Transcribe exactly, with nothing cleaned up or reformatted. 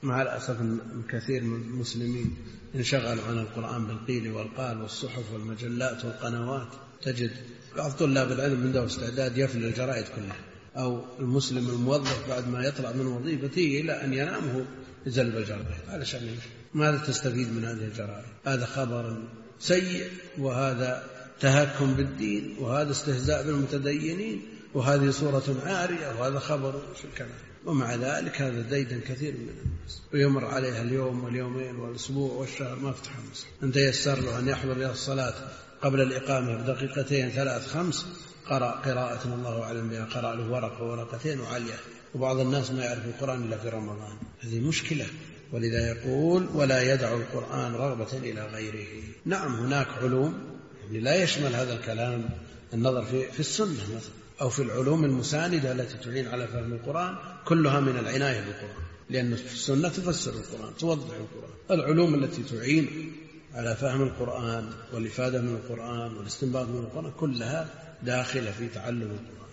مع الأسف كثير من المسلمين انشغلوا عن القرآن بالقيل والقال والصحف والمجلات والقنوات. تجد بعض طلاب العلم عنده استعداد يفل الجرائد كلها، أو المسلم الموظف بعد ما يطلع من وظيفته إلى أن ينام هو يزلب الجرائد. علشان ماذا تستفيد من هذه الجرائد؟ هذا خبر سيء، وهذا تهكم بالدين، وهذا استهزاء بالمتدينين، وهذه صورة عارية، وهذا خبر شو الكلام. ومع ذلك هذا ديدا كثير من الناس، ويمر عليها اليوم واليومين والأسبوع والشهر ما فتح مسلم. أنت يسر له أن يحضر إلى الصلاة قبل الإقامة بدقيقتين ثلاث خمس، قرأ قراءة الله أعلم بها، قرأ له ورقة ورقتين وعليا. وبعض الناس ما يعرف القرآن إلا في رمضان. هذه مشكلة. ولذا يقول ولا يدع القرآن رغبة إلى غيره. نعم هناك علوم يعني لا يشمل هذا الكلام النظر في, في السنة مثلا، أو في العلوم المساندة التي تعين على فهم القرآن، كلها من العناية بالقرآن، لأن السنة تفسر القرآن توضح القرآن. العلوم التي تعين على فهم القرآن والإفادة من القرآن والاستنباط من القرآن كلها داخلة في تعلم القرآن.